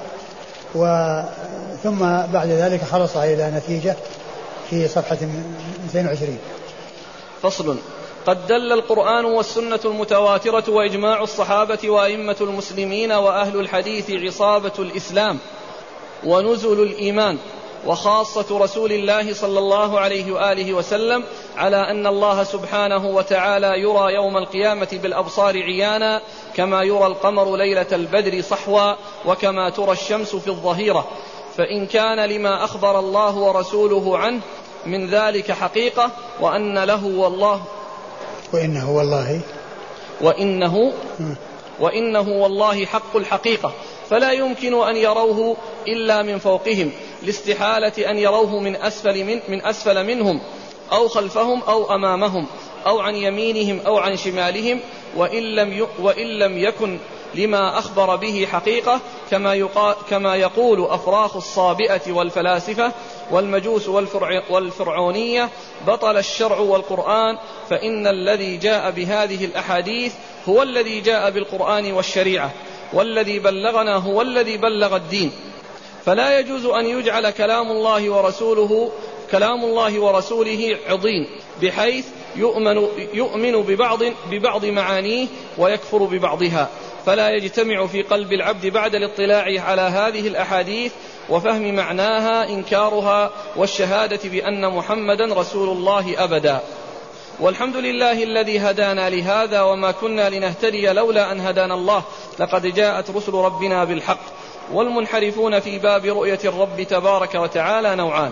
Speaker 2: وثم بعد ذلك خلصها إلى نتيجة في صفحة مئتين وعشرين.
Speaker 1: فصل. قد دل القرآن والسنة المتواترة وإجماع الصحابة وأئمة المسلمين وأهل الحديث عصابة الإسلام ونزل الإيمان وخاصة رسول الله صلى الله عليه وآله وسلم على أن الله سبحانه وتعالى يرى يوم القيامة بالأبصار عيانا كما يرى القمر ليلة البدر صحوا وكما ترى الشمس في الظهيرة. فإن كان لما أخبر الله ورسوله عنه من ذلك حقيقة وأن له والله
Speaker 2: وإنه والله
Speaker 1: وإنه وإنه والله حق الحقيقة فلا يمكن أن يروه إلا من فوقهم لاستحالة أن يروه من أسفل, من من أسفل منهم أو خلفهم أو أمامهم أو عن يمينهم أو عن شمالهم، وإن لم وإن لم يكن لما أخبر به حقيقة كما, كما يقول أفراخ الصابئة والفلاسفة والمجوس والفرعونية بطل الشرع والقرآن، فإن الذي جاء بهذه الأحاديث هو الذي جاء بالقرآن والشريعة، والذي بلغنا هو الذي بلغ الدين. فلا يجوز أن يجعل كلام الله ورسوله كلام الله ورسوله عضين بحيث يؤمن, يؤمن ببعض, ببعض معانيه ويكفر ببعضها، فلا يجتمع في قلب العبد بعد الاطلاع على هذه الأحاديث وفهم معناها إنكارها والشهادة بأن محمدا رسول الله أبدا. والحمد لله الذي هدانا لهذا وما كنا لنهتدي لولا أن هدانا الله، لقد جاءت رسل ربنا بالحق. والمنحرفون في باب رؤية الرب تبارك وتعالى نوعان: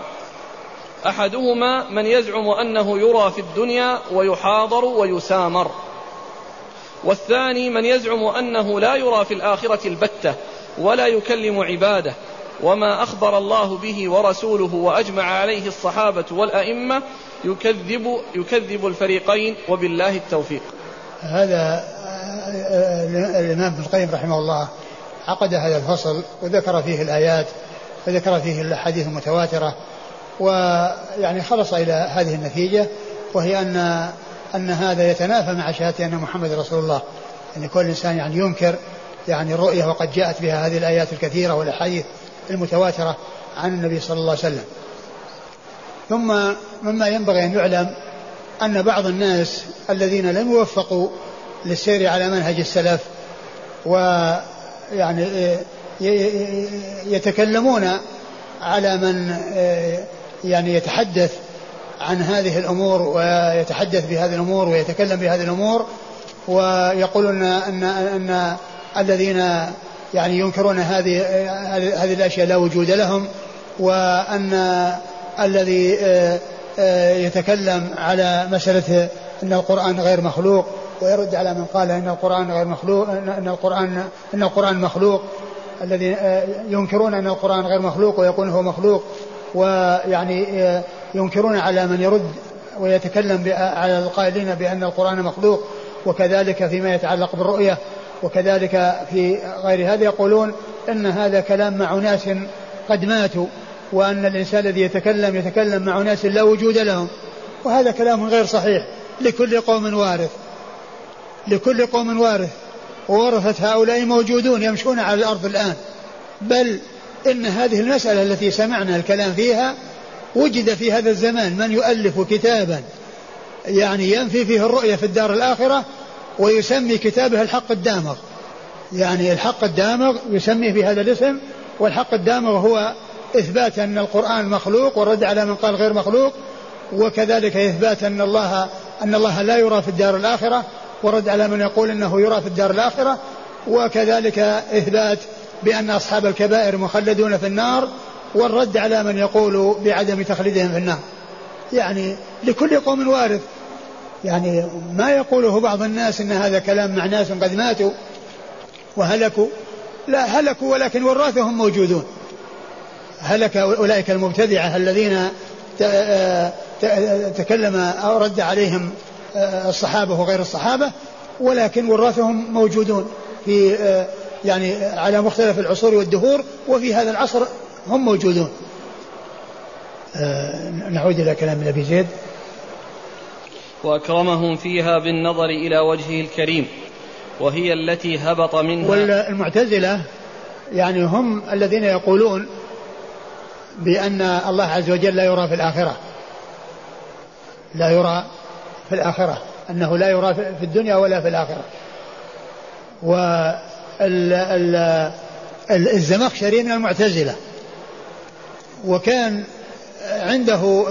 Speaker 1: أحدهما من يزعم أنه يرى في الدنيا ويحاضر ويسامر، والثاني من يزعم أنه لا يرى في الآخرة البتة ولا يكلم عباده، وما أخبر الله به ورسوله وأجمع عليه الصحابة والأئمة يكذب, يكذب الفريقين، وبالله التوفيق.
Speaker 2: هذا الإمام ابن القيم رحمه الله عقد هذا الفصل وذكر فيه الآيات وذكر فيه الأحاديث المتواترة، ويعني خلص إلى هذه النتيجة، وهي أن أن هذا يتنافى مع شهادة أن محمد رسول الله، أن يعني كل إنسان يعني ينكر يعني الرؤية وقد جاءت بها هذه الآيات الكثيرة والأحاديث المتواترة عن النبي صلى الله عليه وسلم. ثم مما ينبغي أن يعلم أن بعض الناس الذين لم يوفقوا للسير على منهج السلف ويعني يتكلمون على من يعني يتحدث عن هذه الأمور ويتحدث بهذه الأمور ويتكلم بهذه الأمور، ويقولون أن, أن, أن الذين يعني ينكرون هذه هذه الأشياء لا وجود لهم، وأن الذي يتكلم على مسألة أن القرآن غير مخلوق ويرد على من قال أن القرآن غير مخلوق أن القرآن أن القرآن مخلوق، الذين ينكرون أن القرآن غير مخلوق ويقول هو مخلوق، ويعني ينكرون على من يرد ويتكلم على القائلين بأن القرآن مخلوق، وكذلك فيما يتعلق بالرؤية، وكذلك في غير هذا يقولون أن هذا كلام مع ناس قد ماتوا، وأن الإنسان الذي يتكلم يتكلم مع ناس لا وجود لهم، وهذا كلام غير صحيح. لكل قوم وارث لكل قوم وارث وورثة هؤلاء موجودون يمشون على الأرض الآن، بل إن هذه المسألة التي سمعنا الكلام فيها وجد في هذا الزمان من يؤلف كتابا يعني ينفي فيه الرؤية في الدار الآخرة ويسمي كتابه الحق الدامغ، يعني الحق الدامغ يسميه بهذا الاسم، والحق الدامغ هو إثبات أن القرآن مخلوق والرد على من قال غير مخلوق، وكذلك إثبات أن الله أن الله لا يرى في الدار الآخرة والرد على من يقول أنه يرى في الدار الآخرة، وكذلك إثبات بأن أصحاب الكبائر مخلدون في النار والرد على من يقول بعدم تخليدهم في النار. يعني لكل قوم وارث، يعني ما يقوله بعض الناس إن هذا كلام مع ناس قد ماتوا وهلكوا، لا هلكوا ولكن وراثهم موجودون. هلك أولئك المبتدعة الذين تكلم أو رد عليهم الصحابة وغير الصحابة، ولكن وراثهم موجودون في يعني على مختلف العصور والدهور، وفي هذا العصر هم موجودون. نعود إلى كلام أبي زيد.
Speaker 1: وأكرمهم فيها بالنظر إلى وجهه الكريم، وهي التي هبط منها.
Speaker 2: والمعتزلة يعني هم الذين يقولون بأن الله عز وجل لا يرى في الآخرة لا يرى في الآخرة أنه لا يرى في الدنيا ولا في الآخرة. والزمخشري من المعتزلة، وكان عنده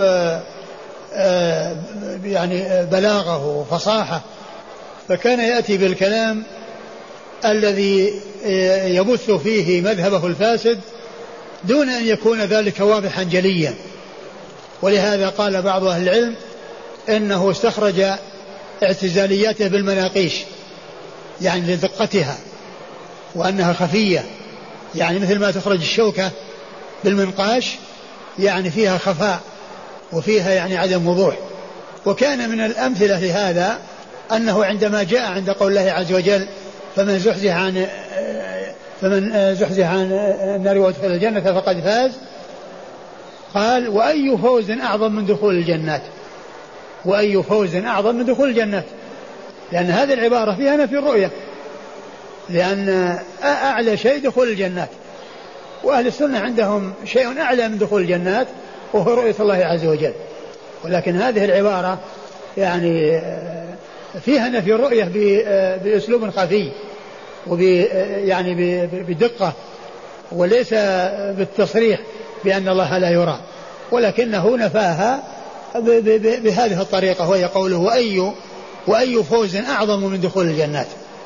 Speaker 2: يعني بلاغة وفصاحة، فكان يأتي بالكلام الذي يبث فيه مذهبه الفاسد دون أن يكون ذلك واضحا جليا. ولهذا قال بعض أهل العلم إنه استخرج اعتزالياته بالمناقيش، يعني لدقتها وأنها خفية، يعني مثل ما تخرج الشوكة بالمنقاش، يعني فيها خفاء وفيها يعني عدم وضوح. وكان من الأمثلة لهذا أنه عندما جاء عند قول الله عز وجل فمن زحزح عن فمن زحزح عن النار وادخل الجنة فقد فاز، قال وأي فوز أعظم من دخول الجنات، وأي فوز أعظم من دخول الجنات، لأن هذه العبارة فيها نفي الرؤية، لأن أعلى شيء دخول الجنات، وأهل السنة عندهم شيء أعلى من دخول الجنات وهو رؤية الله عز وجل. ولكن هذه العبارة يعني فيها نفي الرؤية بأسلوب خفي وب يعني بدقة، وليس بالتصريح بأن الله لا يرى، ولكنه نفاها بهذه الطريقة، وهي قوله وأي وأي فوز أعظم من دخول الجنات.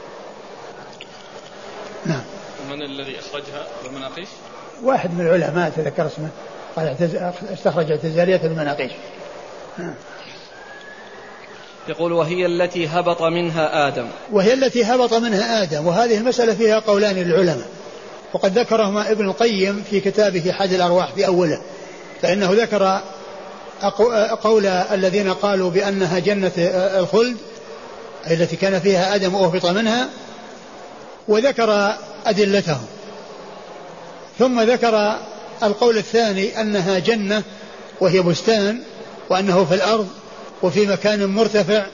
Speaker 2: نعم.
Speaker 1: من الذي أخرجها بالمناقيش؟
Speaker 2: واحد من العلماء تذكر اسمه قال استخرج اعتزالية المناقيش. نعم.
Speaker 1: يقول وهي التي هبط منها آدم.
Speaker 2: وهي التي هبط منها آدم، وهذه المسألة فيها قولان للعلماء، وقد ذكرهما ابن القيم في كتابه حد الأرواح في أوله، فإنه ذكر قول الذين قالوا بأنها جنة الخلد التي كان فيها آدم وأهبط منها، وذكر أدلتهم، ثم ذكر القول الثاني أنها جنة وهي بستان، وأنه في الأرض وفي مكان مرتفع،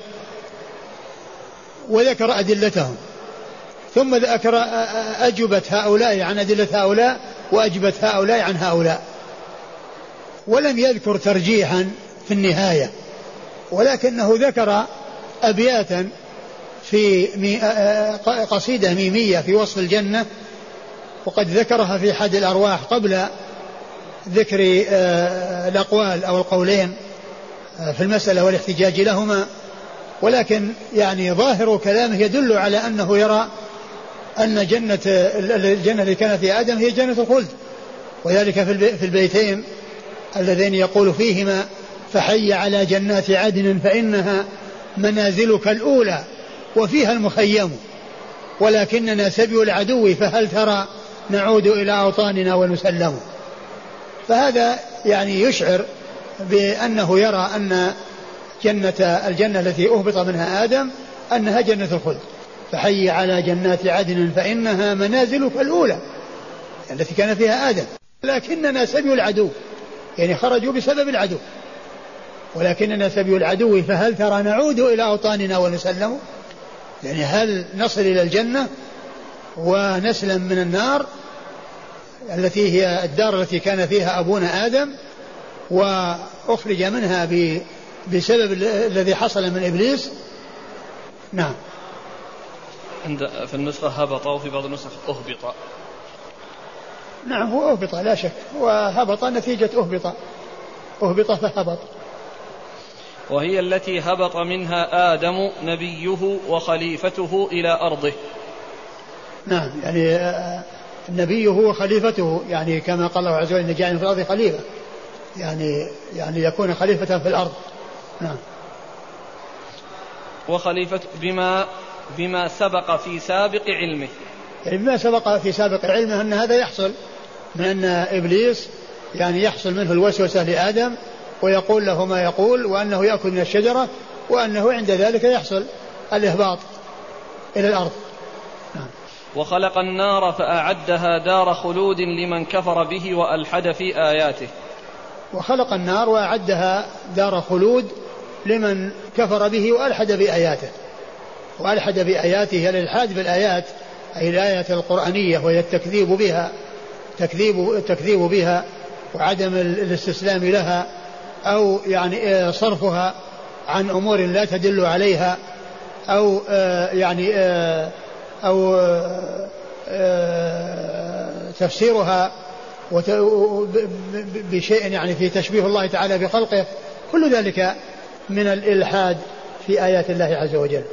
Speaker 2: وذكر أدلتهم، ثم ذكر أجبت هؤلاء عن أدلة هؤلاء وأجبت هؤلاء عن هؤلاء، ولم يذكر ترجيحا في النهاية، ولكنه ذكر أبياتا في قصيدة ميمية في وصف الجنة، وقد ذكرها في حد الأرواح قبل ذكر الأقوال أو القولين في المسألة والاحتجاج لهما. ولكن يعني ظاهر كلامه يدل على أنه يرى أن جنة الجنة اللي كان فيها آدم هي جنة الخلد، وذلك في البيتين اللذين يقول فيهما فحي على جنات عدن فإنها منازلك الأولى وفيها المخيم ولكننا سبي العدو فهل ترى نعود إلى أوطاننا ونسلم. فهذا يعني يشعر بأنه يرى أن جنة الجنة التي أهبط منها آدم أنها جنة الخلد، فحي على جنات عدن فإنها منازلك الأولى التي كان فيها آدم، لكننا سبي العدو، يعني خرجوا بسبب العدو، ولكننا سبي العدو فهل ترى نعود إلى أوطاننا ونسلم، يعني هل نصل إلى الجنة ونسلم من النار التي هي الدار التي كان فيها أبونا آدم وأخرج منها بسبب الذي حصل من إبليس. نعم.
Speaker 1: عند في النسخة هبط وفي بعض النسخ أهبط.
Speaker 2: نعم هو أهبط لا شك، وهبط نتيجة أهبط، أهبط فهبط.
Speaker 1: وهي التي هبط منها آدم نبيه وخليفته إلى أرضه.
Speaker 2: نعم يعني نبيه وخليفته، يعني كما قال الله عز وجل إن جعل في الأرض خليفة، يعني يعني يكون خليفة في الأرض. نعم.
Speaker 1: وخليفة بما بما سبق في سابق علمه،
Speaker 2: يعني بما سبق في سابق علمه أن هذا يحصل، من أن إبليس يعني يحصل منه الوسوسة لآدم ويقول له ما يقول، وأنه يأكل من الشجرة، وأنه عند ذلك يحصل الإهباط إلى الأرض. نعم.
Speaker 1: وخلق النار فأعدها دار خلود لمن كفر به وألحد في آياته.
Speaker 2: وخلق النار وأعدها دار خلود لمن كفر به وألحد بآياته. وألحد بآياته الإلحاد بالآيات أي الآيات القرآنية، وهي التكذيب بها تكذيب التكذيب بها وعدم الاستسلام لها، أو يعني صرفها عن أمور لا تدل عليها، أو يعني أو تفسيرها بشيء يعني في تشبيه الله تعالى بخلقه، كل ذلك من الإلحاد في آيات الله عز وجل.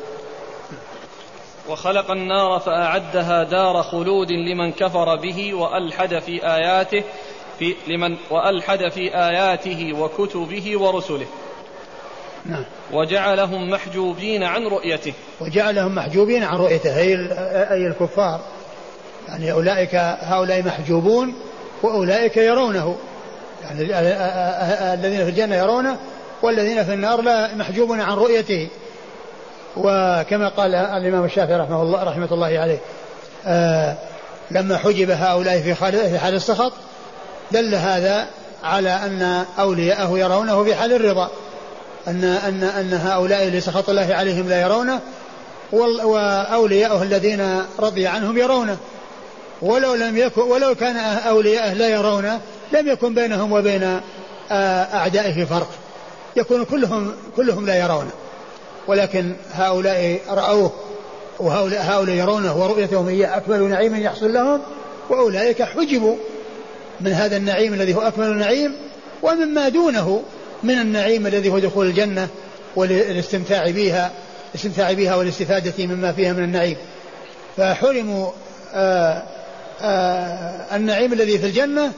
Speaker 1: وخلق النار فأعدها دار خلود لمن كفر به وألحد في آياته في لمن وألحد في آياته وكتبه ورسله.
Speaker 2: نعم.
Speaker 1: وجعلهم محجوبين عن رؤيته.
Speaker 2: وجعلهم محجوبين عن رؤيته أي الكفار، يعني أولئك هؤلاء محجوبون وأولئك يرونه، يعني الذين في الجنة يرونه والذين في النار لا محجوبون عن رؤيته. وكما قال الإمام الشافعي رحمه الله رحمة الله عليه آه لما حجب هؤلاء في حال السخط دل هذا على أن أولياءه يرونه في حال الرضا، أن, أن, أن هؤلاء اللي سخط الله عليهم لا يرونه، وأولياءه الذين رضي عنهم يرونه. ولو لم يكن ولو كان أولياءه لا يرونه لم يكن بينهم وبين أعدائه فرق، يكون كلهم كلهم لا يرونه، ولكن هؤلاء رأوه وهؤلاء هؤلاء يرونه ورؤيتهم هي أكمل نعيم يحصل لهم، وأولئك حجبوا من هذا النعيم الذي هو أكمل نعيم ومما دونه من النعيم الذي هو دخول الجنة والاستمتاع بها الاستمتاع بها والاستفادة مما فيها من النعيم. فحرموا آآ آآ النعيم الذي في الجنة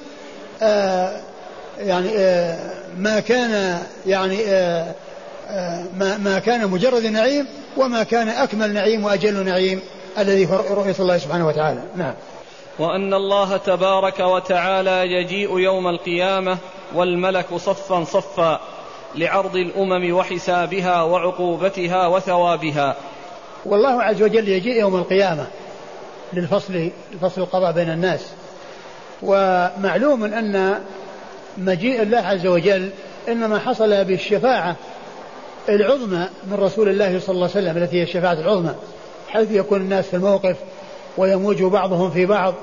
Speaker 2: يعني ما كان يعني ما, ما كان مجرد نعيم، وما كان أكمل نعيم وأجل نعيم الذي هو رؤية الله سبحانه وتعالى. نعم.
Speaker 1: وأن الله تبارك وتعالى يجيء يوم القيامة والملك صفا صفا لعرض الأمم وحسابها وعقوبتها وثوابها.
Speaker 2: والله عز وجل يجيء يوم القيامة للفصل الفصل القضاء بين الناس. ومعلوم أن مجيء الله عز وجل إنما حصل بالشفاعة العظمى من رسول الله صلى الله عليه وسلم التي هي الشفاعة العظمى، حيث يكون الناس في الموقف ويموج بعضهم في بعض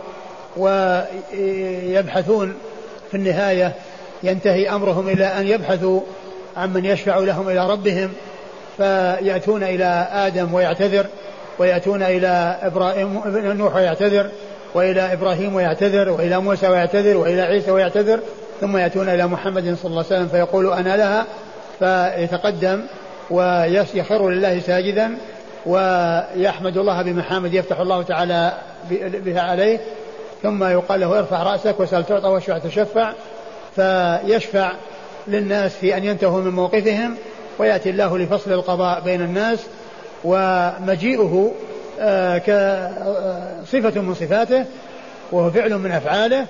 Speaker 2: ويبحثون في النهاية ينتهي أمرهم إلى أن يبحثوا عن من يشفع لهم إلى ربهم، فيأتون إلى آدم ويعتذر، ويأتون إلى إبراهيم نوح ويعتذر، وإلى إبراهيم ويعتذر، وإلى موسى ويعتذر، وإلى عيسى ويعتذر، ثم يأتون إلى محمد صلى الله عليه وسلم فيقول أنا لها، فيتقدم ويخر لله ساجدا ويحمد الله بمحامد يفتح الله تعالى بها عليه، ثم يقال له ارفع رأسك وسل تعطى واشفع تشفع، فيشفع للناس في أن ينتهوا من موقفهم، ويأتي الله لفصل القضاء بين الناس. ومجيئه كصفة من صفاته وهو فعل من أفعاله.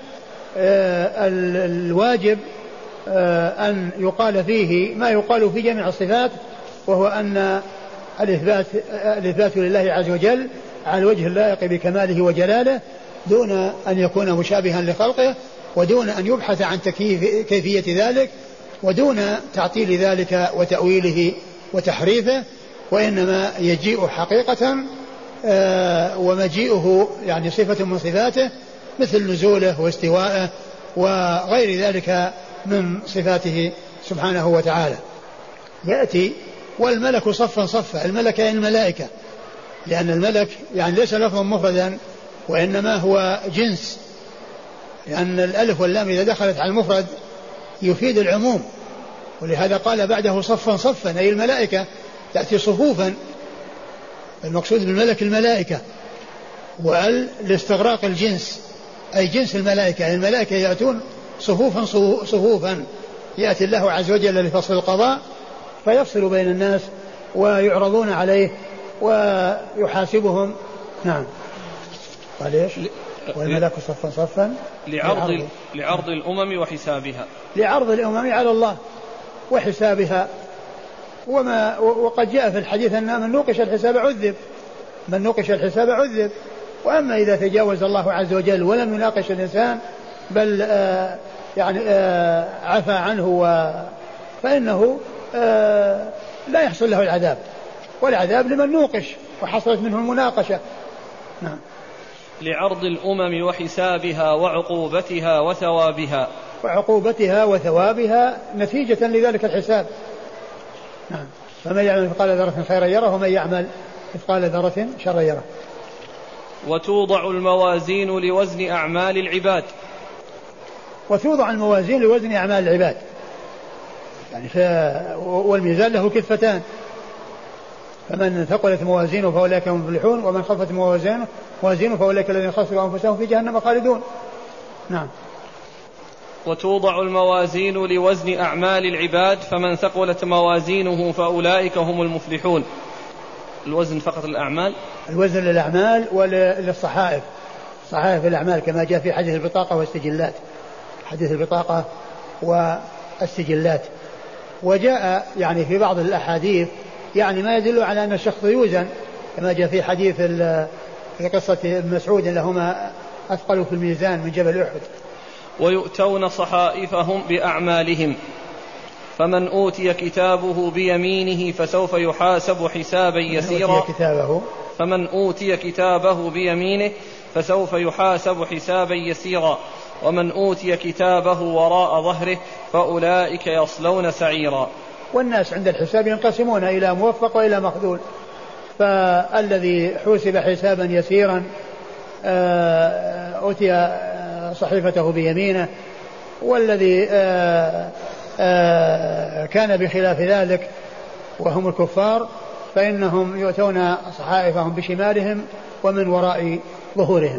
Speaker 2: الواجب أن يقال فيه ما يقال في جميع الصفات، وهو أن الإثبات, الإثبات لله عز وجل على الوجه اللائق بكماله وجلاله، دون أن يكون مشابها لخلقه، ودون أن يبحث عن كيفية ذلك، ودون تعطيل ذلك وتأويله وتحريفه، وإنما يجيء حقيقة. ومجيئه يعني صفة من صفاته مثل نزوله واستواءه وغير ذلك من صفاته سبحانه وتعالى. يأتي والملك صفا صفا، الملك يعني الملائكة، لأن الملك يعني ليس لفظا مفردا وإنما هو جنس، لأن الألف واللام إذا دخلت على المفرد يفيد العموم، ولهذا قال بعده صفا صفا أي الملائكة تأتي صفوفا، المقصود بالملك الملائكة، وال لاستغراق الجنس أي جنس الملائكة، يعني الملائكة يأتون صفوفا صفوفا، يأتي الله عز وجل لفصل القضاء فيفصل بين الناس ويعرضون عليه ويحاسبهم. نعم. قال ايش؟ والملك صفا صفا
Speaker 1: لعرض, لعرض, لعرض الأمم وحسابها،
Speaker 2: لعرض الأمم على الله وحسابها. وما وقد جاء في الحديث أن من نوقش الحساب عذب، من نوقش الحساب عذب. وأما إذا تجاوز الله عز وجل ولم يناقش الإنسان بل آه يعني آه عفى عنه و فإنه آه لا يحصل له العذاب، والعذاب لمن نوقش وحصلت منه المناقشة. نعم.
Speaker 1: لعرض الأمم وحسابها وعقوبتها وثوابها،
Speaker 2: وعقوبتها وثوابها نتيجة لذلك الحساب. نعم. فمن يعمل مثقال ذرة خيرا يره ومن يعمل مثقال ذرة شرا يره.
Speaker 1: وتوضع الموازين لوزن أعمال العباد.
Speaker 2: وتوضع الموازين لوزن أعمال العباد يعني. والميزان له كفتان، فمن ثقلت موازينه فأولئك هم المفلحون ومن خفت موازينه موازينه فأولئك الذين خسروا أنفسهم في جهنم خالدون. نعم.
Speaker 1: وتوضع الموازين لوزن أعمال العباد فمن ثقلت موازينه فأولئك هم المفلحون. الوزن فقط الأعمال،
Speaker 2: الوزن للأعمال وللصحائف، صحائف الأعمال كما جاء في حديث البطاقة والسجلات، حديث البطاقة والسجلات. وجاء يعني في بعض الأحاديث يعني ما يدل على أن الشخص يوزن كما جاء في حديث في قصة ابن مسعود لهما أثقل في الميزان من جبل أحد.
Speaker 1: ويؤتون صحائفهم بأعمالهم فمن أوتي كتابه بيمينه فسوف يحاسب حسابا يسيرا فمن أوتي كتابه بيمينه فسوف يحاسب حسابا يسيرا ومن أوتي كتابه وراء ظهره فأولئك يصلون سعيرا.
Speaker 2: والناس عند الحساب ينقسمون إلى موفق وإلى مخذول، فالذي حوسب حسابا يسيرا أوتي صحيفته بيمينه، والذي كان بخلاف ذلك وهم الكفار فإنهم يؤتون صحائفهم بشمالهم ومن وراء ظهورهم.